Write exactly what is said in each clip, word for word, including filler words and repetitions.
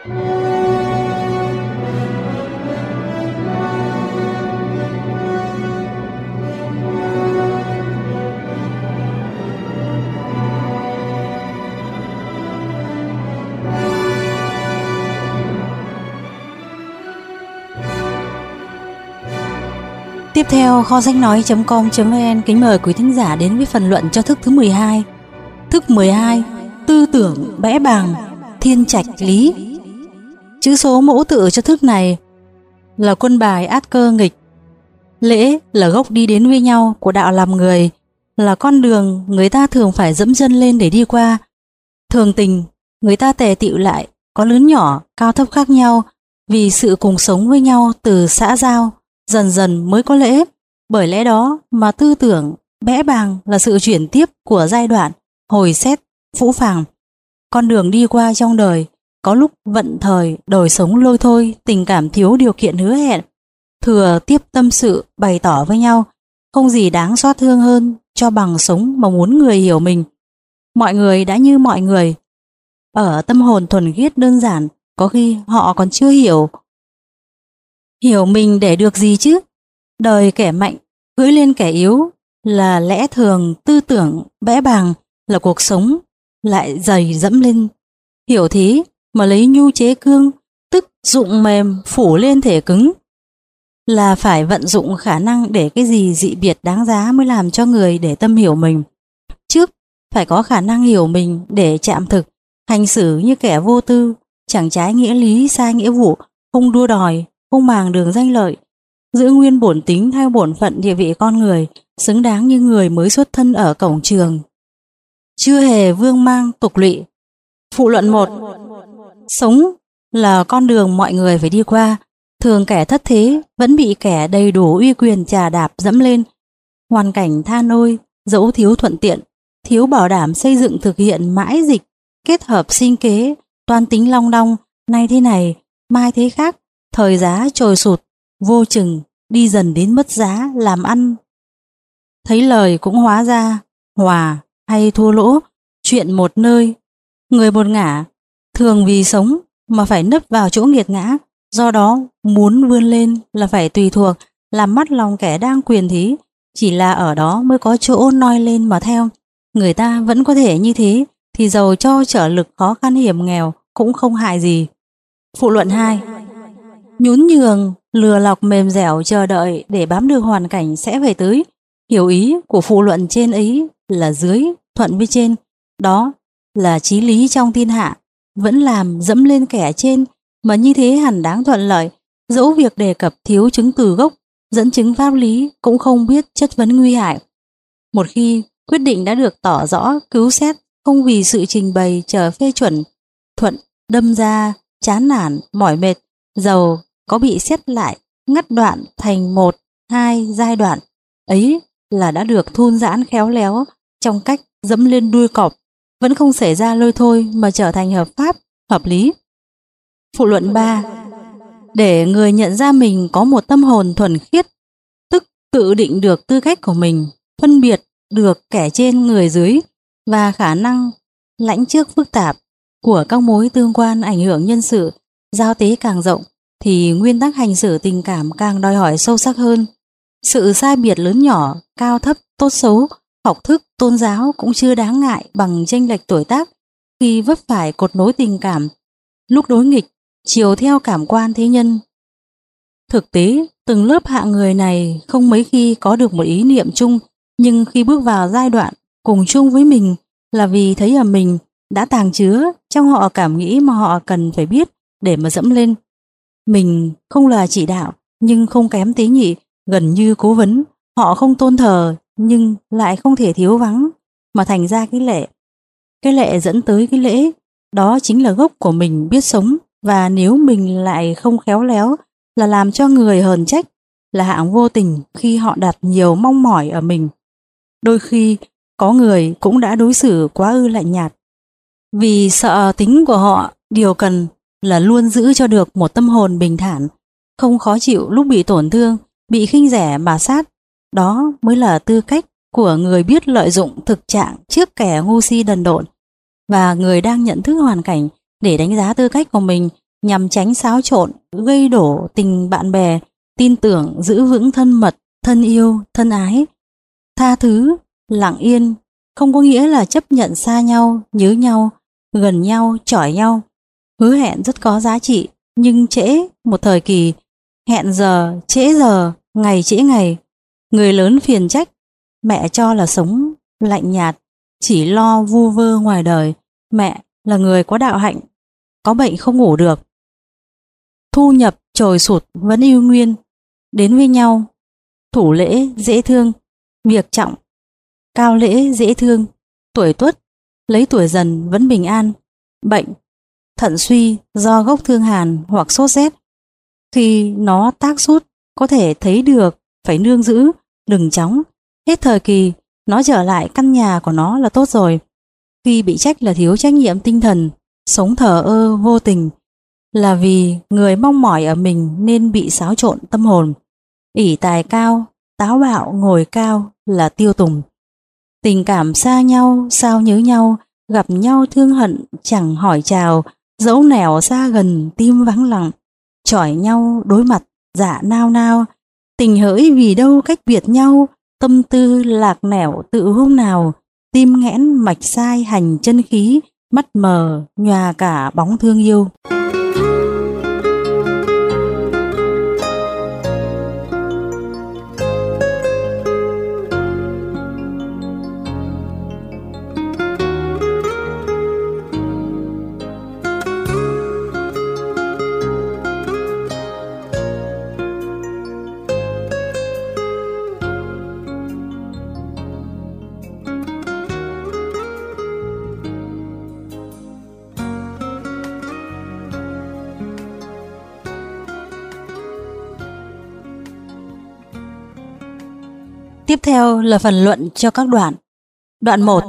Tiếp theo, kho sách nói chấm com chấm vn kính mời quý thính giả đến với phần luận cho thức thứ mười hai. Thức mười hai, tư tưởng bẽ bàng, thiên trạch lý. Chữ số mẫu tự cho thức này là quân bài át cơ nghịch. Lễ là gốc đi đến với nhau của đạo làm người, là con đường người ta thường phải dẫm chân lên để đi qua. Thường tình, người ta tề tựu lại, có lớn nhỏ, cao thấp khác nhau, vì sự cùng sống với nhau từ xã giao, dần dần mới có lễ. Bởi lẽ đó mà tư tưởng bẽ bàng là sự chuyển tiếp của giai đoạn hồi xét, phũ phàng. Con đường đi qua trong đời, có lúc vận thời, đời sống lôi thôi, tình cảm thiếu điều kiện hứa hẹn, thừa tiếp tâm sự, bày tỏ với nhau. Không gì đáng xót thương hơn cho bằng sống mà muốn người hiểu mình. Mọi người đã như mọi người, ở tâm hồn thuần khiết đơn giản, có khi họ còn chưa hiểu. Hiểu mình để được gì chứ? Đời kẻ mạnh cưỡi lên kẻ yếu là lẽ thường, tư tưởng bẽ bàng là cuộc sống lại dày dẫm lên. Hiểu thế mà lấy nhu chế cương, tức dụng mềm phủ lên thể cứng, là phải vận dụng khả năng để cái gì dị biệt đáng giá mới làm cho người để tâm hiểu mình. Trước phải có khả năng hiểu mình để chạm thực, hành xử như kẻ vô tư, chẳng trái nghĩa lý sai nghĩa vụ, không đua đòi, không màng đường danh lợi, giữ nguyên bổn tính theo bổn phận địa vị con người, xứng đáng như người mới xuất thân ở cổng trường, chưa hề vương mang tục lụy. Phụ luận một. Sống là con đường mọi người phải đi qua, thường kẻ thất thế vẫn bị kẻ đầy đủ uy quyền chà đạp dẫm lên. Hoàn cảnh than ôi, dẫu thiếu thuận tiện, thiếu bảo đảm xây dựng thực hiện mãi dịch, kết hợp sinh kế, toan tính long đong, nay thế này, mai thế khác, thời giá trồi sụt, vô chừng, đi dần đến mất giá, làm ăn. Thấy lời cũng hóa ra, hòa hay thua lỗ, chuyện một nơi, người một ngả, thường vì sống mà phải nấp vào chỗ nghiệt ngã, do đó muốn vươn lên là phải tùy thuộc, làm mắt lòng kẻ đang quyền thí, chỉ là ở đó mới có chỗ noi lên mà theo. Người ta vẫn có thể như thế, thì dầu cho trở lực khó khăn hiểm nghèo cũng không hại gì. Phụ luận hai. Nhún nhường, lừa lọc mềm dẻo chờ đợi để bám được hoàn cảnh sẽ về tới. Hiểu ý của phụ luận trên ấy là dưới thuận với trên, đó là chí lý trong thiên hạ, vẫn làm dẫm lên kẻ trên, mà như thế hẳn đáng thuận lợi. Dẫu việc đề cập thiếu chứng từ gốc, dẫn chứng pháp lý cũng không biết chất vấn nguy hại. Một khi quyết định đã được tỏ rõ, cứu xét, không vì sự trình bày chờ phê chuẩn, thuận đâm ra chán nản, mỏi mệt, dầu có bị xét lại, ngắt đoạn thành một, hai giai đoạn, ấy là đã được thun giãn khéo léo trong cách dẫm lên đuôi cọp, vẫn không xảy ra lôi thôi mà trở thành hợp pháp, hợp lý. Phụ luận ba. Để người nhận ra mình có một tâm hồn thuần khiết, tức tự định được tư cách của mình, phân biệt được kẻ trên người dưới, và khả năng lãnh trước phức tạp của các mối tương quan ảnh hưởng nhân sự, giao tế càng rộng, thì nguyên tắc hành xử tình cảm càng đòi hỏi sâu sắc hơn. Sự sai biệt lớn nhỏ, cao thấp, tốt xấu, học thức, tôn giáo cũng chưa đáng ngại bằng chênh lệch tuổi tác khi vấp phải cột nối tình cảm, lúc đối nghịch, chiều theo cảm quan thế nhân. Thực tế, từng lớp hạng người này không mấy khi có được một ý niệm chung, nhưng khi bước vào giai đoạn cùng chung với mình là vì thấy ở mình đã tàng chứa trong họ cảm nghĩ mà họ cần phải biết để mà dẫm lên. Mình không là chỉ đạo nhưng không kém tế nhị, gần như cố vấn, họ không tôn thờ nhưng lại không thể thiếu vắng, mà thành ra cái lệ. Cái lệ dẫn tới cái lễ, đó chính là gốc của mình biết sống, và nếu mình lại không khéo léo là làm cho người hờn trách, là hạng vô tình khi họ đặt nhiều mong mỏi ở mình. Đôi khi có người cũng đã đối xử quá ư lạnh nhạt, vì sợ tính của họ điều cần là luôn giữ cho được một tâm hồn bình thản, không khó chịu lúc bị tổn thương, bị khinh rẻ mà sát. Đó mới là tư cách của người biết lợi dụng thực trạng trước kẻ ngu si đần độn, và người đang nhận thức hoàn cảnh để đánh giá tư cách của mình nhằm tránh xáo trộn, gây đổ tình bạn bè, tin tưởng, giữ vững thân mật, thân yêu, thân ái. Tha thứ, lặng yên không có nghĩa là chấp nhận xa nhau, nhớ nhau, gần nhau, chỏi nhau. Hứa hẹn rất có giá trị, nhưng trễ một thời kỳ, hẹn giờ, trễ giờ, ngày trễ ngày. Người lớn phiền trách, mẹ cho là sống lạnh nhạt, chỉ lo vu vơ ngoài đời. Mẹ là người có đạo hạnh, có bệnh không ngủ được. Thu nhập trồi sụt vẫn yêu nguyên, đến với nhau. Thủ lễ dễ thương, việc trọng, cao lễ dễ thương. Tuổi tuất, lấy tuổi dần vẫn bình an. Bệnh, thận suy do gốc thương hàn hoặc sốt rét. Khi nó tác sút có thể thấy được, phải nương giữ, đừng chóng. Hết thời kỳ, nó trở lại căn nhà của nó là tốt rồi. Khi bị trách là thiếu trách nhiệm tinh thần, sống thờ ơ vô tình, là vì người mong mỏi ở mình nên bị xáo trộn tâm hồn. Ỷ tài cao, táo bạo ngồi cao là tiêu tùng. Tình cảm xa nhau, sao nhớ nhau, gặp nhau thương hận chẳng hỏi chào, dẫu nẻo xa gần tim vắng lặng, chỏi nhau đối mặt dạ nao nao. Tình hỡi vì đâu cách biệt nhau, tâm tư lạc nẻo tự hôm nào, tim nghẽn mạch sai hành chân khí, mắt mờ nhòa cả bóng thương yêu. Tiếp theo là phần luận cho các đoạn. Đoạn một.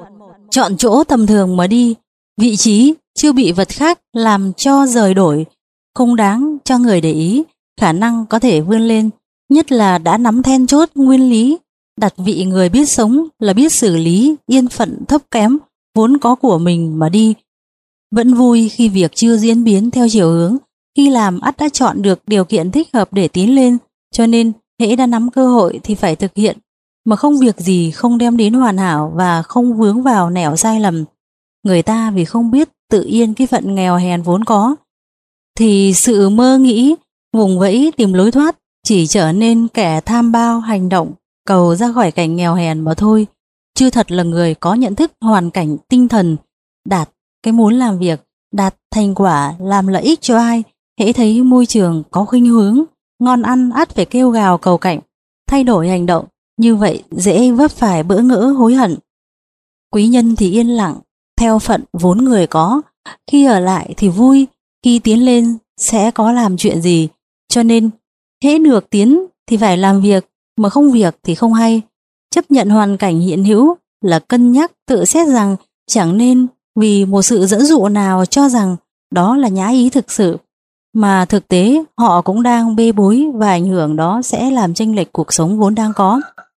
Chọn chỗ tầm thường mà đi, vị trí chưa bị vật khác làm cho rời đổi, không đáng cho người để ý, khả năng có thể vươn lên, nhất là đã nắm then chốt nguyên lý, đặt vị người biết sống là biết xử lý yên phận thấp kém vốn có của mình mà đi. Vẫn vui khi việc chưa diễn biến theo chiều hướng, khi làm ắt đã chọn được điều kiện thích hợp để tiến lên, cho nên hễ đã nắm cơ hội thì phải thực hiện, mà không việc gì không đem đến hoàn hảo và không vướng vào nẻo sai lầm. Người ta vì không biết tự yên cái phận nghèo hèn vốn có, thì sự mơ nghĩ, vùng vẫy tìm lối thoát chỉ trở nên kẻ tham bao hành động, cầu ra khỏi cảnh nghèo hèn mà thôi, chưa thật là người có nhận thức hoàn cảnh tinh thần, đạt cái muốn làm việc, đạt thành quả làm lợi ích cho ai. Hễ thấy môi trường có khuynh hướng ngon ăn ắt phải kêu gào cầu cạnh, thay đổi hành động, như vậy dễ vấp phải bỡ ngỡ hối hận. Quý nhân thì yên lặng, theo phận vốn người có, khi ở lại thì vui, khi tiến lên sẽ có làm chuyện gì, cho nên hễ được tiến thì phải làm việc, mà không việc thì không hay. Chấp nhận hoàn cảnh hiện hữu là cân nhắc tự xét rằng chẳng nên vì một sự dẫn dụ nào cho rằng đó là nhã ý thực sự, mà thực tế họ cũng đang bê bối và ảnh hưởng đó sẽ làm chênh lệch cuộc sống vốn đang có.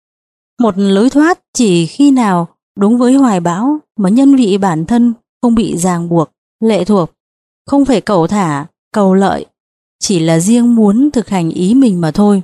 Một lối thoát chỉ khi nào đúng với hoài bão mà nhân vị bản thân không bị ràng buộc, lệ thuộc, không phải cầu thả, cầu lợi, chỉ là riêng muốn thực hành ý mình mà thôi.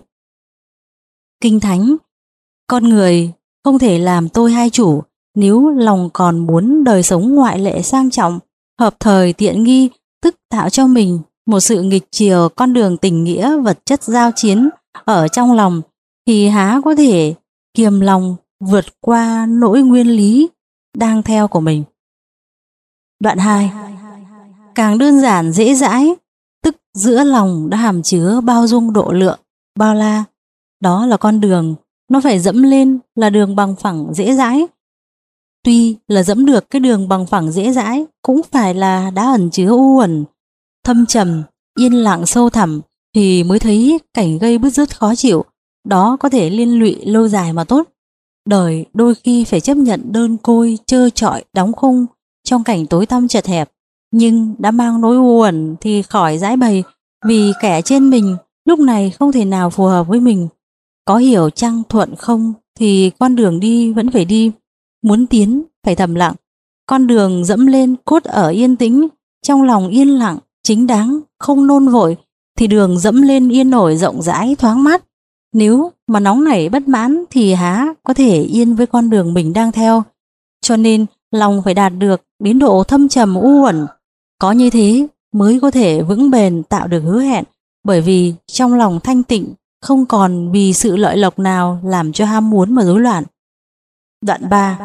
Kinh Thánh: con người không thể làm tôi hai chủ, nếu lòng còn muốn đời sống ngoại lệ sang trọng, hợp thời tiện nghi, tức tạo cho mình một sự nghịch chiều con đường tình nghĩa vật chất giao chiến ở trong lòng, thì há có thể kiềm lòng vượt qua nỗi nguyên lý đang theo của mình. Đoạn hai. Càng đơn giản dễ dãi, tức giữa lòng đã hàm chứa bao dung độ lượng, bao la. Đó là con đường, nó phải dẫm lên là đường bằng phẳng dễ dãi. Tuy là dẫm được cái đường bằng phẳng dễ dãi, cũng phải là đã ẩn chứa u uẩn, thâm trầm, yên lặng sâu thẳm, thì mới thấy cảnh gây bứt rứt khó chịu. Đó có thể liên lụy lâu dài mà tốt. Đời đôi khi phải chấp nhận đơn côi, trơ trọi, đóng khung trong cảnh tối tăm chật hẹp, nhưng đã mang nỗi u uẩn thì khỏi giải bày, vì kẻ trên mình lúc này không thể nào phù hợp với mình. Có hiểu chăng thuận không thì con đường đi vẫn phải đi, muốn tiến phải thầm lặng. Con đường dẫm lên cốt ở yên tĩnh, trong lòng yên lặng, chính đáng, không nôn vội, thì đường dẫm lên yên ổn rộng rãi thoáng mát. Nếu mà nóng nảy bất mãn thì há có thể yên với con đường mình đang theo. Cho nên lòng phải đạt được đến độ thâm trầm u uẩn. Có như thế mới có thể vững bền tạo được hứa hẹn, bởi vì trong lòng thanh tịnh, không còn vì sự lợi lộc nào làm cho ham muốn mà rối loạn. Đoạn ba.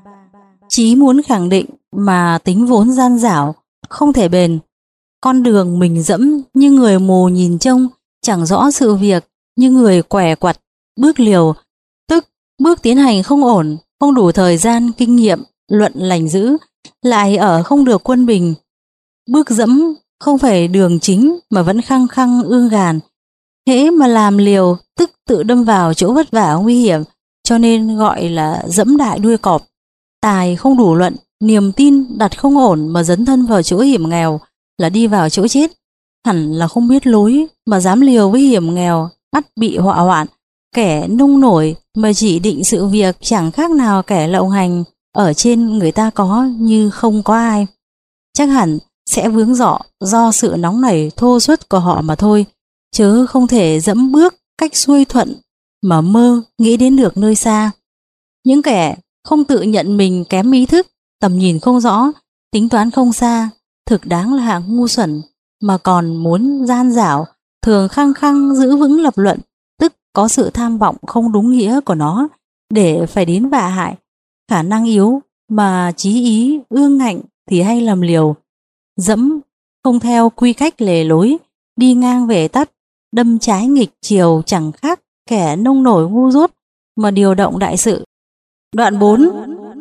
Chí muốn khẳng định mà tính vốn gian dảo, không thể bền. Con đường mình dẫm như người mù nhìn trông, chẳng rõ sự việc, như người quẻ quặt bước liều, tức bước tiến hành không ổn, không đủ thời gian kinh nghiệm luận lành dữ, lại ở không được quân bình. Bước dẫm không phải đường chính mà vẫn khăng khăng ương gàn, hễ mà làm liều tức tự đâm vào chỗ vất vả nguy hiểm, cho nên gọi là dẫm đại đuôi cọp. Tài không đủ luận, niềm tin đặt không ổn mà dấn thân vào chỗ hiểm nghèo là đi vào chỗ chết. Hẳn là không biết lối mà dám liều với hiểm nghèo, ắt bị họa hoạn. Kẻ nông nổi mà chỉ định sự việc chẳng khác nào kẻ lộng hành ở trên người ta có như không có ai. Chắc hẳn sẽ vướng dọ do sự nóng nảy thô suất của họ mà thôi, chứ không thể dẫm bước cách xuôi thuận mà mơ nghĩ đến được nơi xa. Những kẻ không tự nhận mình kém ý thức, tầm nhìn không rõ, tính toán không xa, thực đáng là hạng ngu xuẩn, mà còn muốn gian dảo, thường khăng khăng giữ vững lập luận, tức có sự tham vọng không đúng nghĩa của nó, để phải đến vạ hại. Khả năng yếu mà chí ý ương ngạnh thì hay làm liều, dẫm không theo quy cách lề lối, đi ngang về tắt, đâm trái nghịch chiều, chẳng khác kẻ nông nổi ngu dốt mà điều động đại sự. Đoạn bốn.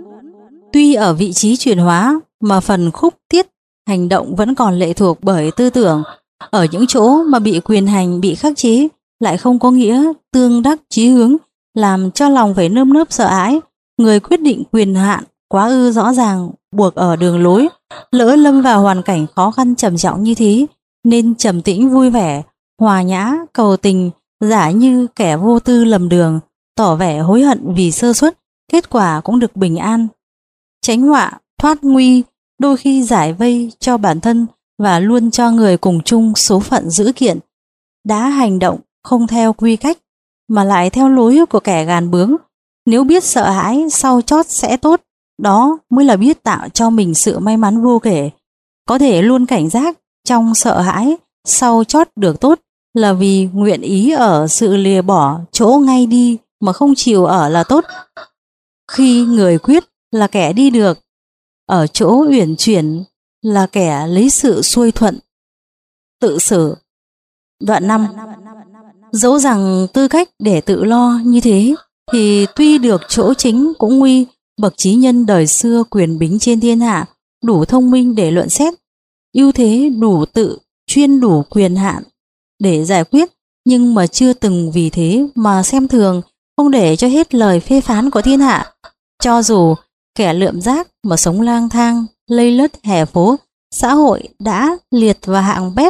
Tuy ở vị trí chuyển hóa mà phần khúc tiết hành động vẫn còn lệ thuộc bởi tư tưởng. Ở những chỗ mà bị quyền hành bị khắc chế lại không có nghĩa tương đắc chí hướng, làm cho lòng phải nơm nớp sợ hãi. Người quyết định quyền hạn quá ư rõ ràng buộc ở đường lối, lỡ lâm vào hoàn cảnh khó khăn trầm trọng như thế, nên trầm tĩnh vui vẻ, hòa nhã cầu tình, giả như kẻ vô tư lầm đường, tỏ vẻ hối hận vì sơ suất, kết quả cũng được bình an. Tránh họa thoát nguy, đôi khi giải vây cho bản thân và luôn cho người cùng chung số phận dữ kiện. Đã hành động không theo quy cách mà lại theo lối của kẻ gàn bướng, nếu biết sợ hãi sau chót sẽ tốt, đó mới là biết tạo cho mình sự may mắn vô kể. Có thể luôn cảnh giác trong sợ hãi sau chót được tốt là vì nguyện ý ở sự lìa bỏ chỗ ngay đi mà không chịu ở là tốt. Khi người quyết là kẻ đi được, ở chỗ uyển chuyển là kẻ lấy sự xuôi thuận. Tự xử. Đoạn năm. Dẫu rằng tư cách để tự lo như thế, thì tuy được chỗ chính cũng nguy. Bậc trí nhân đời xưa quyền bính trên thiên hạ, đủ thông minh để luận xét, ưu thế đủ tự chuyên đủ quyền hạn để giải quyết, nhưng mà chưa từng vì thế mà xem thường, không để cho hết lời phê phán của thiên hạ. Cho dù kẻ lượm rác mà sống lang thang lây lất hè phố, xã hội đã liệt vào hạng bếp,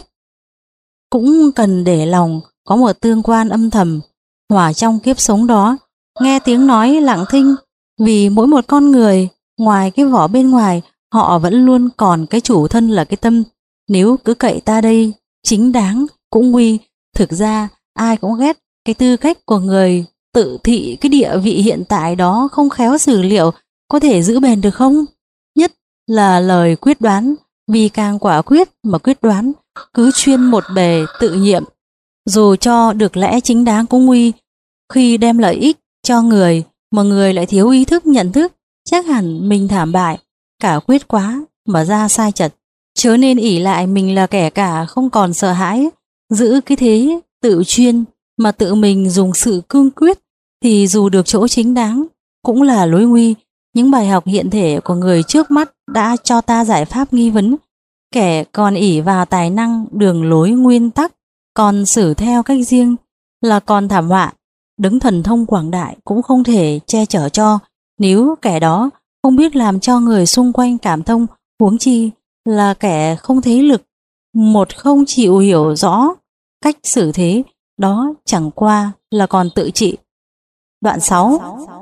cũng cần để lòng có một tương quan âm thầm hòa trong kiếp sống đó, nghe tiếng nói lặng thinh. Vì mỗi một con người, ngoài cái vỏ bên ngoài, họ vẫn luôn còn cái chủ thân là cái tâm. Nếu cứ cậy ta đây chính đáng cũng nguy. Thực ra ai cũng ghét cái tư cách của người tự thị cái địa vị hiện tại đó không khéo xử liệu, có thể giữ bền được không? Nhất là lời quyết đoán, vì càng quả quyết mà quyết đoán, cứ chuyên một bề tự nhiệm, dù cho được lẽ chính đáng cũng nguy. Khi đem lợi ích cho người mà người lại thiếu ý thức nhận thức, chắc hẳn mình thảm bại. Cả quyết quá mà ra sai chật, chớ nên ỷ lại mình là kẻ cả, không còn sợ hãi, giữ cái thế tự chuyên mà tự mình dùng sự cương quyết, thì dù được chỗ chính đáng cũng là lối nguy. Những bài học hiện thể của người trước mắt đã cho ta giải pháp nghi vấn. Kẻ còn ỷ vào tài năng, đường lối, nguyên tắc, còn xử theo cách riêng là còn thảm họa. Đấng thần thông quảng đại cũng không thể che chở cho, nếu kẻ đó không biết làm cho người xung quanh cảm thông, huống chi là kẻ không thế lực, một không chịu hiểu rõ cách xử thế, đó chẳng qua là còn tự trị. Đoạn sáu.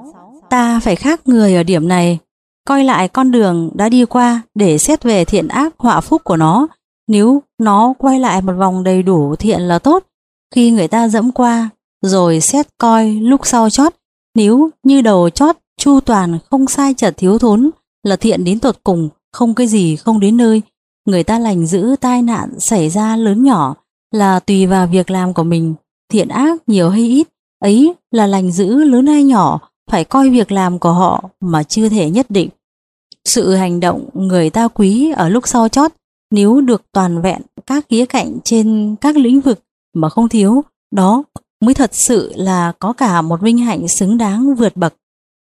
Ta phải khác người ở điểm này, coi lại con đường đã đi qua để xét về thiện ác họa phúc của nó. Nếu nó quay lại một vòng đầy đủ thiện là tốt. Khi người ta dẫm qua, rồi xét coi lúc sau chót, nếu như đầu chót chu toàn không sai chật thiếu thốn là thiện đến tột cùng, không cái gì không đến nơi. Người ta lành giữ tai nạn xảy ra lớn nhỏ là tùy vào việc làm của mình, thiện ác nhiều hay ít, ấy là lành giữ lớn hay nhỏ, phải coi việc làm của họ mà chưa thể nhất định. Sự hành động người ta quý ở lúc sau chót, nếu được toàn vẹn các khía cạnh trên các lĩnh vực mà không thiếu, đó mới thật sự là có cả một vinh hạnh xứng đáng vượt bậc.